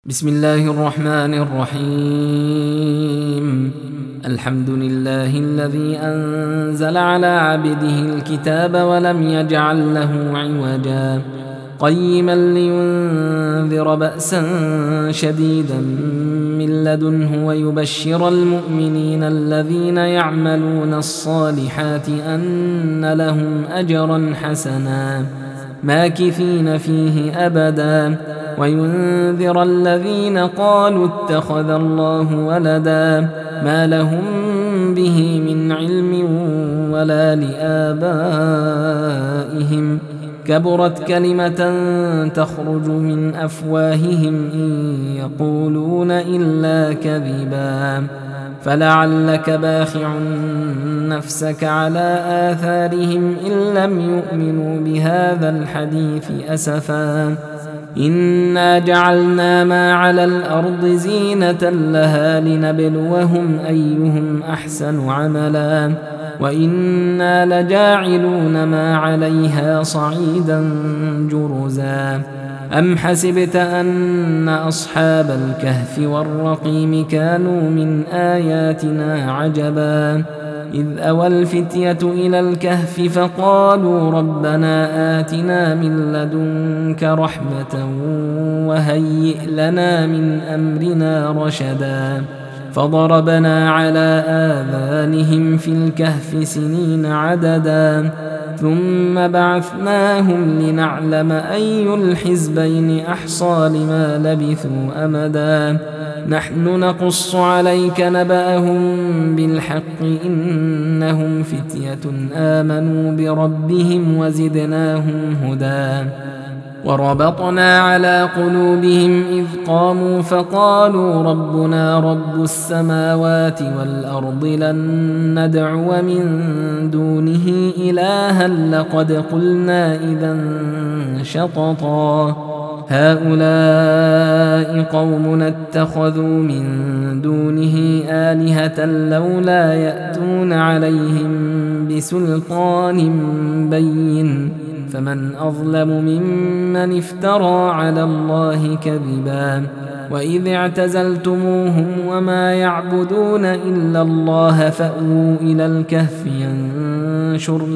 بسم الله الرحمن الرحيم. الحمد لله الذي أنزل على عبده الكتاب ولم يجعل له عوجا قيما لينذر بأسا شديدا من لدنه ويبشر المؤمنين الذين يعملون الصالحات أن لهم أجرا حسنا ماكثين فيه أبدا وينذر الذين قالوا اتخذ الله ولدا ما لهم به من علم ولا لآبائهم كبرت كلمة تخرج من أفواههم إن يقولون إلا كذبا فلعلك باخع نفسك على آثارهم إن لم يؤمنوا بهذا الحديث أسفا إنا جعلنا ما على الأرض زينة لها لنبلوهم أيهم أحسن عملا وإنا لجاعلون ما عليها صعيدا جرزا أم حسبت أن أصحاب الكهف والرقيم كانوا من آياتنا عجبا إذ أوى الفتية إلى الكهف فقالوا ربنا آتنا من لدنك رحمة وهيئ لنا من أمرنا رشدا فضربنا على آذانهم في الكهف سنين عددا ثم بعثناهم لنعلم أي الحزبين أحصى لما لبثوا أمدا نحن نقص عليك نبأهم بالحق إنهم فتية آمنوا بربهم وزدناهم هدى وربطنا على قلوبهم إذ قاموا فقالوا ربنا رب السماوات والأرض لن ندعو من دونه إلها لقد قلنا إذا شططا هؤلاء قومنا اتخذوا من دونه آلهة لولا يأتون عليهم بسلطان بين فمن أظلم ممن افترى على الله كذبا وإذ اعتزلتموهم وما يعبدون إلا الله فأووا إلى الكهف ينشر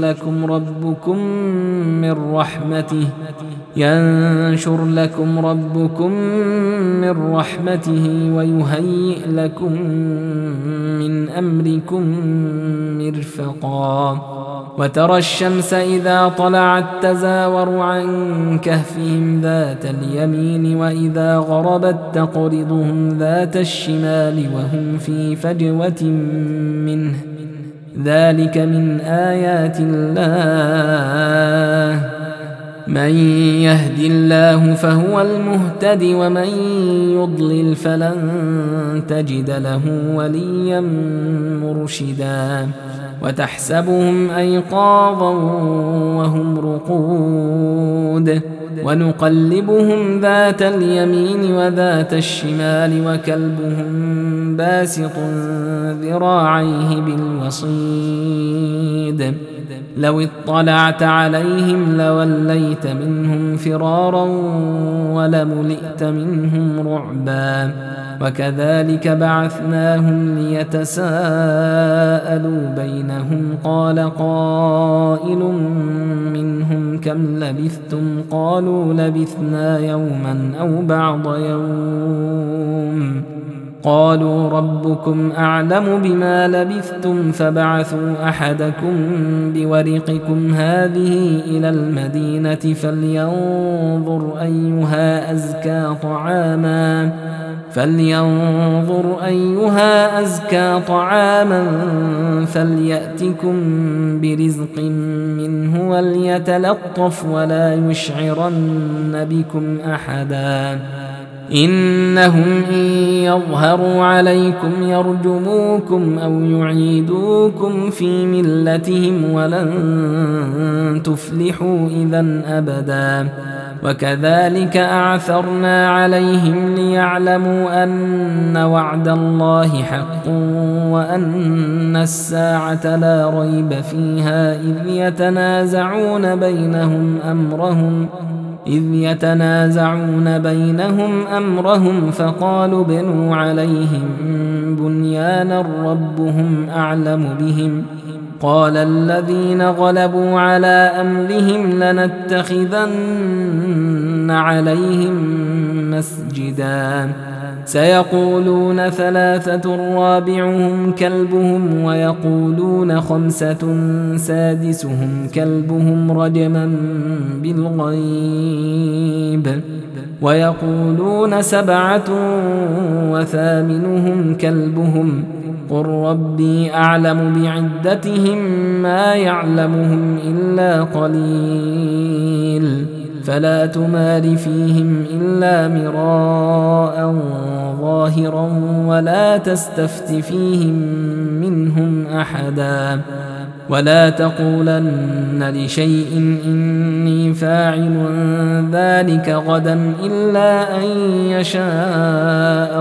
لكم ربكم من رحمته ويهيئ لكم من أمركم مرفقا وترى الشمس إذا طلعت تزاور عن كهفهم ذات اليمين وإذا غربت تقرضهم ذات الشمال وهم في فجوة منه ذلك من آيات الله من يهد الله فهو المهتد ومن يضلل فلن تجد له وليا مرشدا وتحسبهم أيقاظا وهم رقود ونقلبهم ذات اليمين وذات الشمال وكلبهم باسط ذراعيه بالوصيد لو اطلعت عليهم لوليت منهم فرارا ولملئت منهم رعبا وكذلك بعثناهم ليتساءلوا بينهم قال قائل منهم كم لبثتم قالوا لبثنا يوما أو بعض يوم قالوا ربكم أعلم بما لبثتم فبعثوا أحدكم بورقكم هذه إلى المدينة فلينظر أيها أزكى طعاما فليأتكم برزق منه وليتلطف ولا يشعرن بكم أحدا إنهم إن يظهروا عليكم يرجموكم أو يعيدوكم في ملتهم ولن تفلحوا إذا أبدا وكذلك أعثرنا عليهم ليعلموا أن وعد الله حق وأن الساعة لا ريب فيها إذ يتنازعون بينهم أمرهم إذ يتنازعون بينهم أمرهم فقالوا بنوا عليهم بنيانا ربهم أعلم بهم قال الذين غلبوا على أمرهم لنتخذن عليهم مسجدا سيقولون 3 رابعهم كلبهم ويقولون 5 سادسهم كلبهم رجما بالغيب ويقولون 7 وثامنهم كلبهم قل ربي أعلم بعدتهم ما يعلمهم إلا قليل فلا تمار فيهم إلا مراء ظاهرا ولا تستفت فيهم منهم أحدا ولا تقولن لشيء إني فاعل ذلك غدا إلا أن يشاء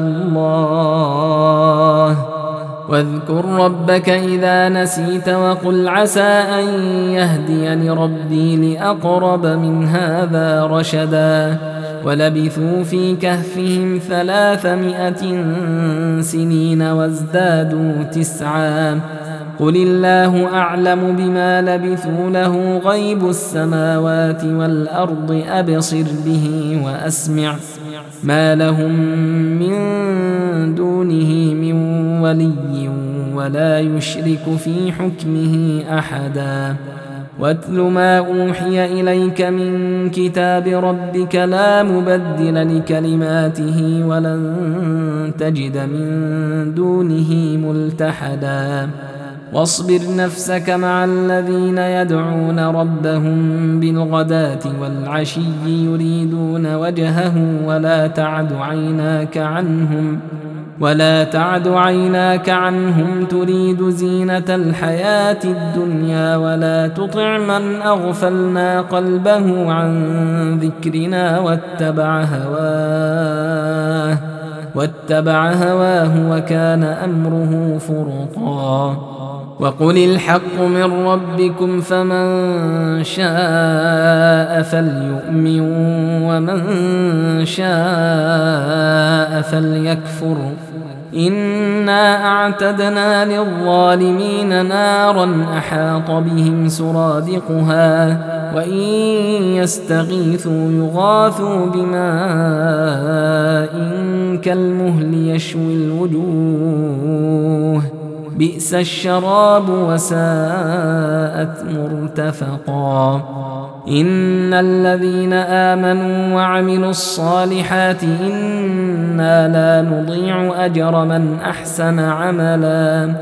الله واذكر ربك إذا نسيت وقل عسى أن يهديني ربي لأقرب من هذا رشدا ولبثوا في كهفهم 300 سنين وازدادوا 9 قل الله أعلم بما لبثوا له غيب السماوات والأرض أبصر به وأسمع ما لهم من دونه من ولي ولا يشرك في حكمه أحدا واتل ما أوحي إليك من كتاب ربك لا مبدل لكلماته ولن تجد من دونه ملتحدا واصبر نفسك مع الذين يدعون ربهم بالغداة والعشي يريدون وجهه ولا تعد عيناك عنهم تريد زينة الحياة الدنيا ولا تطع من أغفلنا قلبه عن ذكرنا واتبع هواه وكان أمره فرطا وقل الحق من ربكم فمن شاء فليؤمن ومن شاء فليكفر إنا أعتدنا للظالمين نارا أحاط بهم سرادقها وإن يستغيثوا يغاثوا بماء كالمهل يشوي الوجوه بئس الشراب وساءت مرتفقا إن الذين آمنوا وعملوا الصالحات إنا لا نضيع أجر من أحسن عملا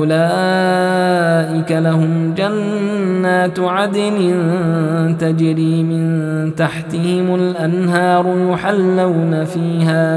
أولئك لهم جنات عدن تجري من تحتهم الأنهار يحلون فيها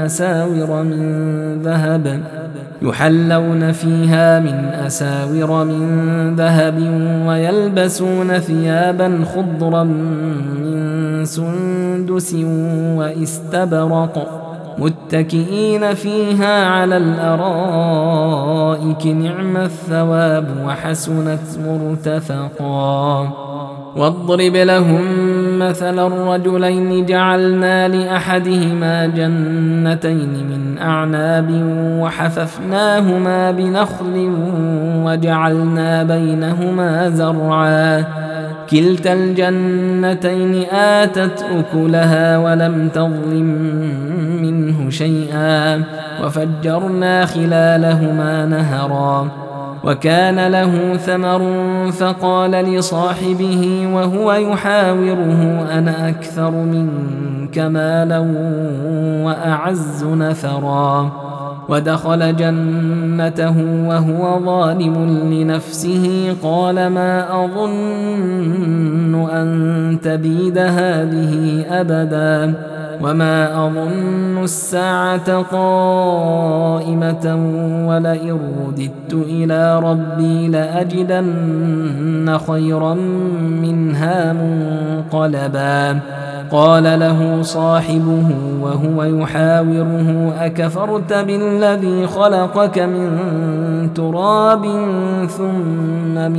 من أساور من ذهب ويلبسون ثيابا خضرا من سندس واستبرق متكئين فيها على الأرائك نعم الثواب وحسنت مرتفقا واضرب لهم مثل الرجلين جعلنا لأحدهما جنتين من أعناب وحففناهما بنخل وجعلنا بينهما زرعا كلتا الجنتين آتت أكلها ولم تظلم منه شيئا وفجرنا خلالهما نهرا وكان له ثمر فقال لصاحبه وهو يحاوره أنا أكثر منك مالا وأعز نفرا ودخل جنته وهو ظالم لنفسه قال ما أظن أن تبيد هذه أبدا وما أظن الساعة قائمة ولئن رددت إلى ربي لأجدن خيرا منها منقلبا قال له صاحبه وهو يحاوره أكفرت بالذي خلقك من تراب ثم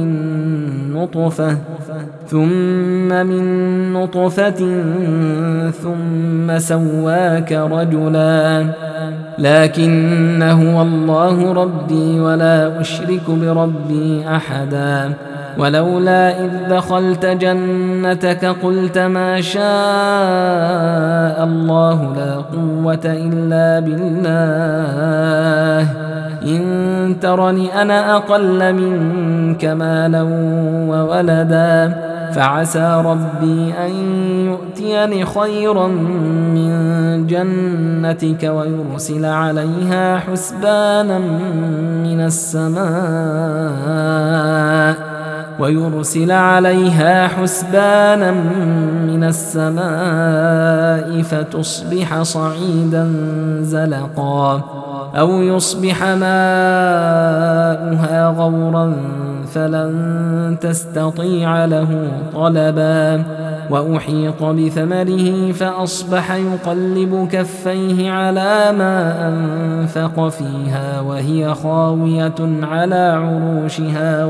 من نطفة ثم سواك رجلا لكن هو الله ربي ولا أشرك بربي أحدا ولولا إذ دخلت جنتك قلت ما شاء الله لا قوة إلا بالله إن ترني أنا أقل منك مالا وولدا فعسى ربي أن يؤتيني خيرا من جنتك ويرسل عليها حسبانا من السماء فتصبح صعيدا زلقا أو يصبح ماؤها غورا فلن تستطيع له طلبا وأحيط بثمره فأصبح يقلب كفيه على ما أنفق فيها وهي خاوية على عروشها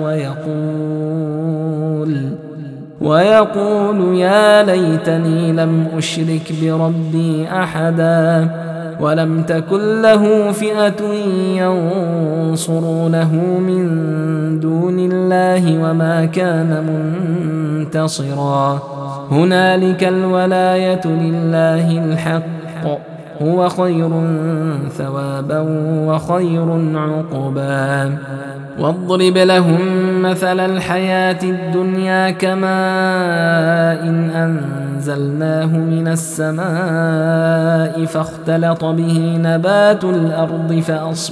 ويقول يا ليتني لم أشرك بربي أحدا ولم تكن له فئة ينصرونه من دون الله وما كان منتصرا هنالك الولاية لله الحق هو خير ثوابا وخير عقبا واضرب لهم مثل الحياة الدنيا كماء إن أنزلناه من السماء فاختلط به نبات الأرض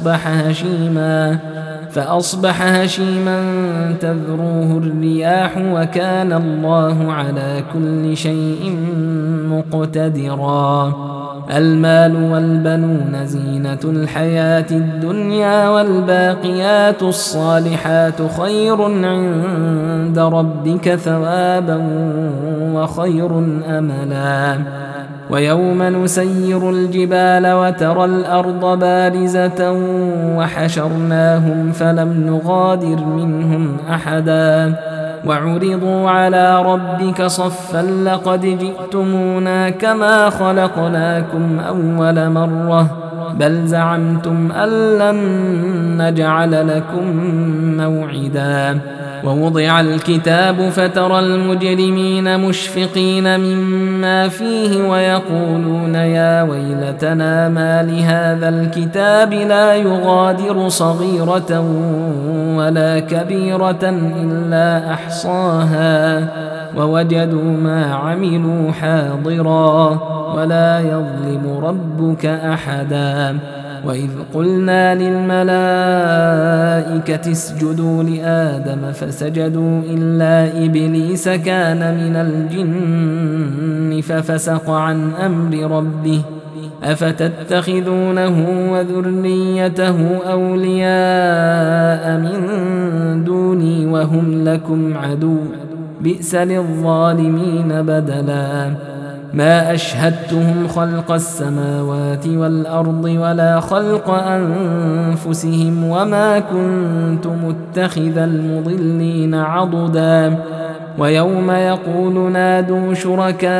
فأصبح هشيما تذروه الرياح وكان الله على كل شيء مقتدرا المال والبنون زينة الحياة الدنيا والباقيات الصالحات خير عند ربك ثوابا وخير أملا ويوم نسير الجبال وترى الأرض بارزة وحشرناهم فلم نغادر منهم أحدا وعرضوا على ربك صفا لقد جئتمونا كما خلقناكم أول مرة بل زعمتم أن لن نجعل لكم موعدا ووضع الكتاب فترى المجرمين مشفقين مما فيه ويقولون يا ويلتنا ما لهذا الكتاب لا يغادر صغيرة ولا كبيرة إلا أحصاها ووجدوا ما عملوا حاضرا ولا يظلم ربك أحدا وإذ قلنا للملائكة اسجدوا لآدم فسجدوا إلا إبليس كان من الجن ففسق عن أمر ربه أفتتخذونه وذريته أولياء من دوني وهم لكم عدو بئس للظالمين بدلا ما أشهدتهم خلق السماوات والأرض ولا خلق أنفسهم وما كنت متخذ المضلين عضدا ويوم يقول نادوا شركائي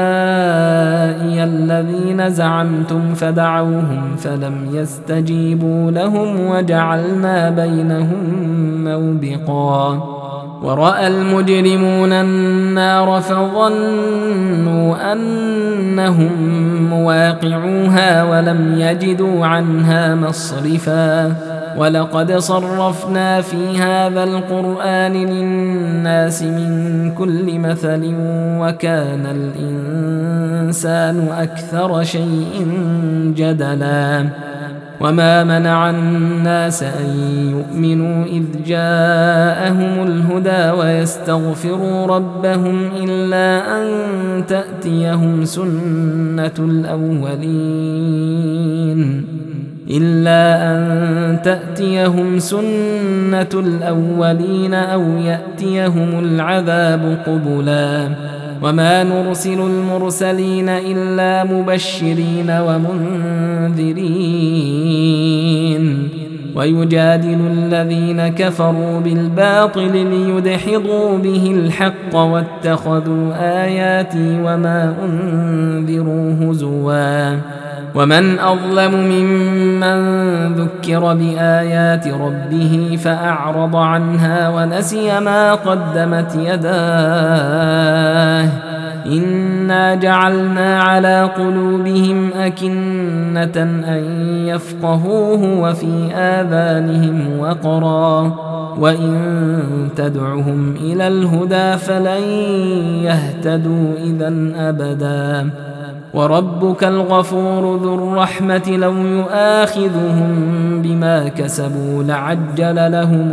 الذين زعمتم فدعوهم فلم يستجيبوا لهم وجعلنا بينهم موبقا ورأى المجرمون النار فظنوا أنهم مواقعوها ولم يجدوا عنها مصرفا ولقد صرفنا في هذا القرآن للناس من كل مثل وكان الإنسان أكثر شيء جدلا وما منع الناس أن يؤمنوا إذ جاءهم الهدى ويستغفروا ربهم إلا أن تأتيهم سنة الأولين أو يأتيهم العذاب قبلا وما نرسل المرسلين إلا مبشرين ومنذرين ويجادل الذين كفروا بالباطل ليدحضوا به الحق واتخذوا آياتي وما أنذروا هزوا ومن أظلم ممن ذكر بآيات ربه فأعرض عنها ونسي ما قدمت يداه إنا جعلنا على قلوبهم أكنة أن يفقهوه وفي آذانهم وقرا وإن تدعهم إلى الهدى فلن يهتدوا إذا أبدا وربك الغفور ذو الرحمة لو يؤاخذهم بما كسبوا لعجل لهم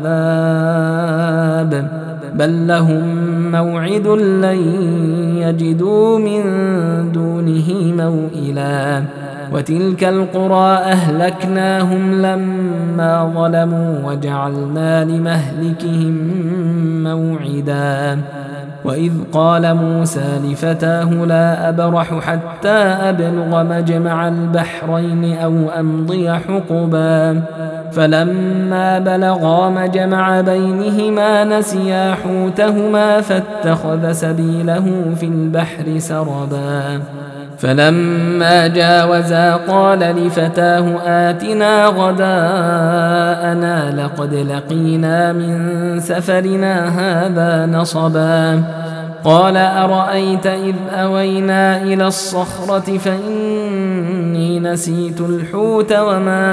العذاب بل لهم موعد لن يجدوا من دونه موئلا وتلك القرى أهلكناهم لما ظلموا وجعلنا لمهلكهم موعدا وإذ قال موسى لفتاه لا أبرح حتى أبلغ مجمع البحرين أو أمضي حقبا فلما بلغا مجمع بينهما نسيا حوتهما فاتخذ سبيله في البحر سربا فلما جاوزا قال لفتاه آتنا غداءنا لقد لقينا من سفرنا هذا نصبا قال أرأيت إذ أوينا إلى الصخرة فإني نسيت الحوت وما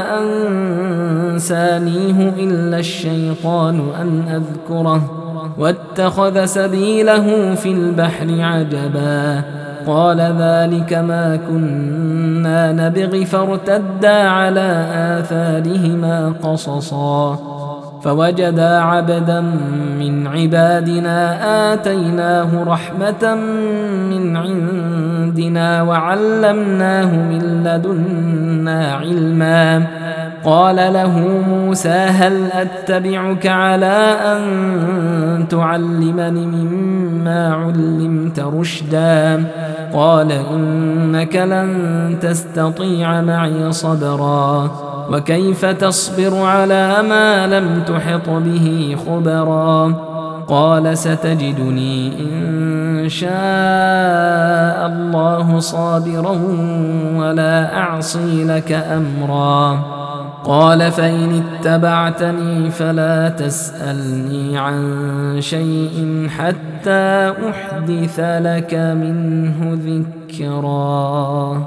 أنسانيه إلا الشيطان أن أذكره واتخذ سبيله في البحر عجبا قال ذلك ما كنا نبغي فارتدا على آثارهما قصصا فوجدا عبدا من عبادنا آتيناه رحمة من عندنا وعلمناه من لدنا علما قال له موسى هل أتبعك على أن تعلمني مما علمت رشدا قال إنك لن تستطيع معي صبرا وكيف تصبر على ما لم تحط به خبرا قال ستجدني إن شاء الله صابرا ولا أعصي لك أمرا قال فإن اتبعتني فلا تسألني عن شيء حتى أحدث لك منه ذكرا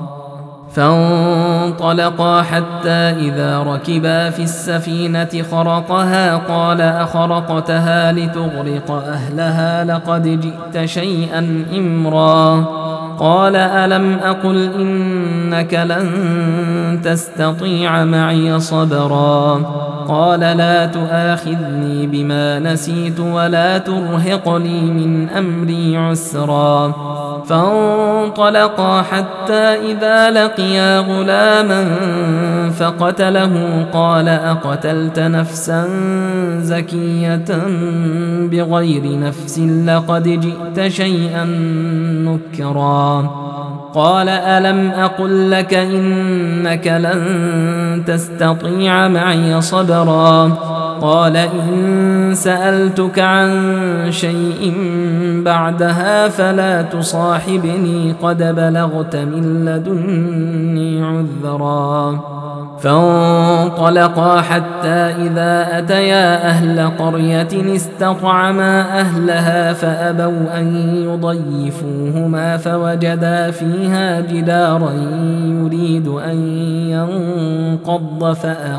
فانطلقا حتى إذا ركبا في السفينة خرقها قال أخرقتها لتغرق أهلها لقد جئت شيئا إمرا قال ألم أقل إنك لن تستطيع معي صبرا قال لا تؤاخذني بما نسيت ولا ترهقني من أمري عسرا فانطلقا حتى إذا لقيا غلاما فقتله قال أقتلت نفسا زكية بغير نفس لقد جئت شيئا نكرا قال ألم أقل لك إنك لن تستطيع معي صبرا قال إن سألتك عن شيء بعدها فلا تصاحبني قد بلغت من لدني عذرا فانطلقا حتى إذا أتيا أهل قرية استطعما أهلها فأبوا أن يضيفوهما فوجدا فيها جدارا يريد أن ينقض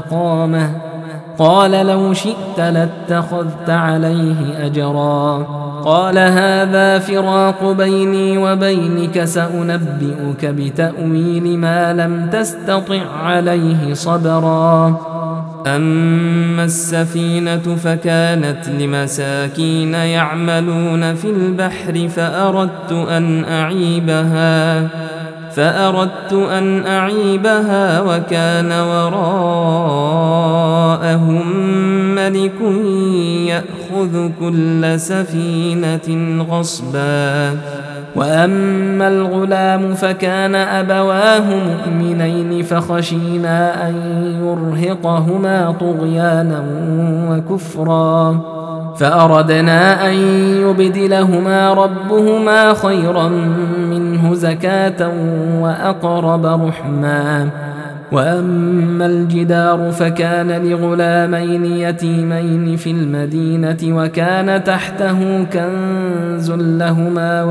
فأقامه قال لو شئت لاتخذت عليه أجرا قال هذا فراق بيني وبينك سأنبئك بتأويل ما لم تستطع عليه صبرا. أما السفينة فكانت لمساكين يعملون في البحر فأردت أن أعيبها وكان وراءهم ملك يأخذ كل سفينة غصبا. وأما الغلام فكان أبواه مؤمنين فخشينا أن يرهقهما طغيانا وكفرا فأردنا أن يبدلهما ربهما خيرا منه زكاة وأقرب رحما. وأما الجدار فكان لغلامين يتيمين في المدينة وكان تحته كنز لهما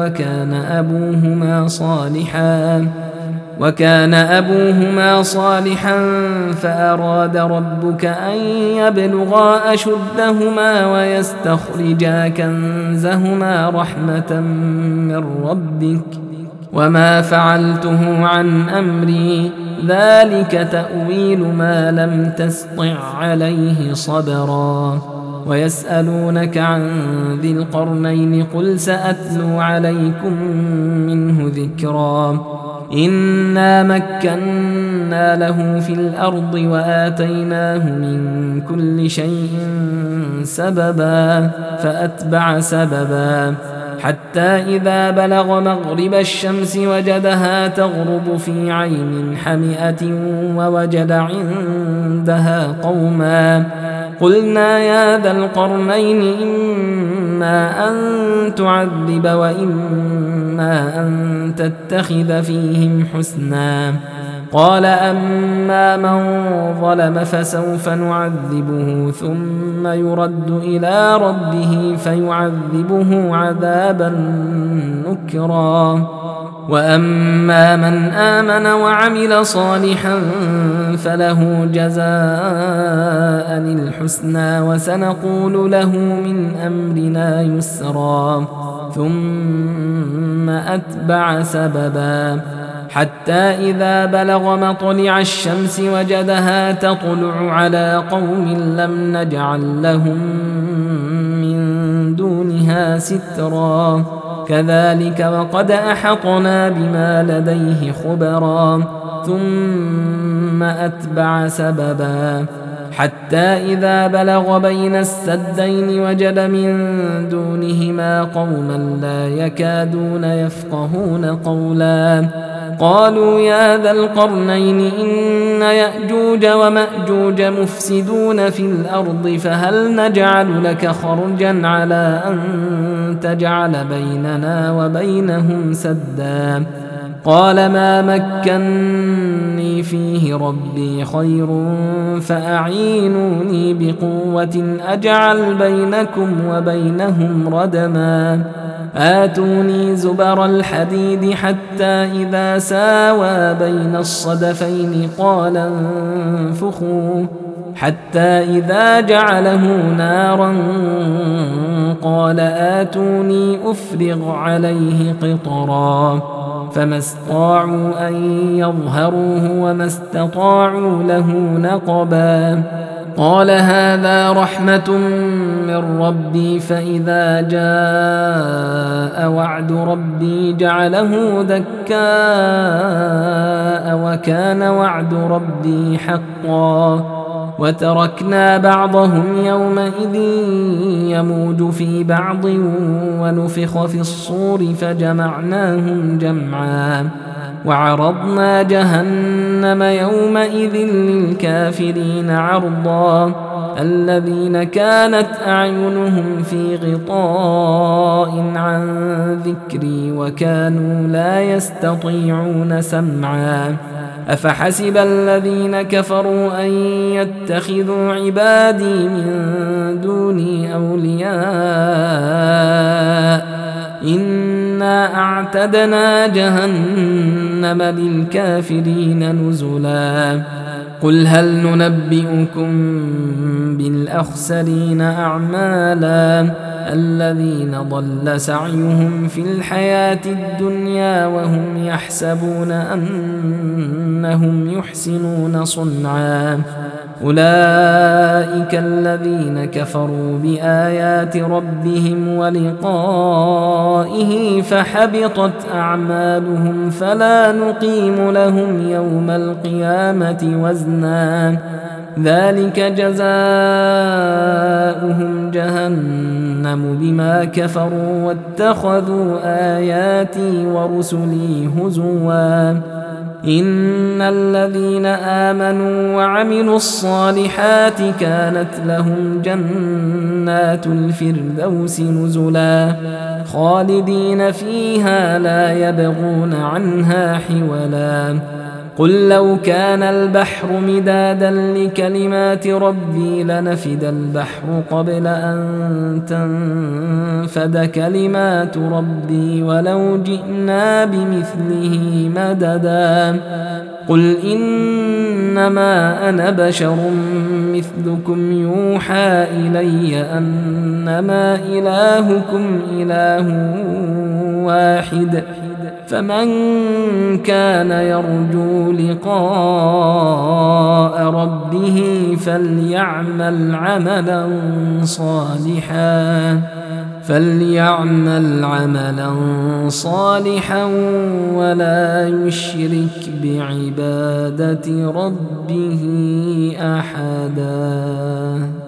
وكان أبوهما صالحا فأراد ربك أن يبلغا أشدهما ويستخرجا كنزهما رحمة من ربك وما فعلته عن أمري ذلك تأويل ما لم تسطع عليه صبرا. ويسألونك عن ذي القرنين قل سأتلو عليكم منه ذكرا. إنا مكنا له في الأرض وآتيناه من كل شيء سببا فأتبع سببا حتى إذا بلغ مغرب الشمس وجدها تغرب في عين حمئة ووجد عندها قوما قلنا يا ذا القرنين إما أن تعذب وإما أن تتخذ فيهم حسنا. قال أما من ظلم فسوف نعذبه ثم يرد إلى ربه فيعذبه عذابا نكرا. وأما من آمن وعمل صالحا فله جزاء الحسنى وسنقول له من أمرنا يسرا. ثم أتبع سببا حتى إذا بلغ مطلع الشمس وجدها تطلع على قوم لم نجعل لهم من دونها سترا كذلك وقد أحطنا بما لديه خبرا. ثم أتبع سببا حتى إذا بلغ بين السدين وجد من دونهما قوما لا يكادون يفقهون قولا قالوا يا ذا القرنين إن يأجوج ومأجوج مفسدون في الأرض فهل نجعل لك خرجا على أن تجعل بيننا وبينهم سدا. قال ما مكني فيه ربي خير فأعينوني بقوة أجعل بينكم وبينهم ردما. آتوني زبر الحديد حتى إذا ساوى بين الصدفين قال انفخوا حتى إذا جعله نارا قال آتوني أفرغ عليه قطرا فما استطاعوا أن يظهروه وما استطاعوا له نقبا. قال هذا رحمة من ربي فإذا جاء وعد ربي جعله دكاء وكان وعد ربي حقا. وتركنا بعضهم يومئذ يموج في بعض ونفخ في الصور فجمعناهم جمعا. وعرضنا جهنم يومئذ للكافرين عرضا. الذين كانت أعينهم في غطاء عن ذكري وكانوا لا يستطيعون سمعا. أفحسب الذين كفروا أن يتخذوا عبادي من دوني أولياء إنا أعتدنا جهنم للكافرين نزلا. قل هل ننبئكم بالأخسرين أعمالا الذين ضل سعيهم في الحياة الدنيا وهم يحسبون أنهم يحسنون صنعا أولئك الذين كفروا بآيات ربهم ولقائه فحبطت أعمالهم فلا نقيم لهم يوم القيامة وزنا ذلك جزاؤهم جهنم بما كفروا واتخذوا آياتي ورسلي هزوا إن الذين آمنوا وعملوا الصالحات كانت لهم جنات الفردوس نزلا خالدين فيها لا يبغون عنها حولا قل لو كان البحر مدادا لكلمات ربي لنفد البحر قبل أن تنفد كلمات ربي ولو جئنا بمثله مددا قل إنما أنا بشر مثلكم يوحى إلي أنما إلهكم إله واحد فمن كان يرجو لقاء ربه فليعمل عملا صالحا ولا يشرك بعبادة ربه أحدا.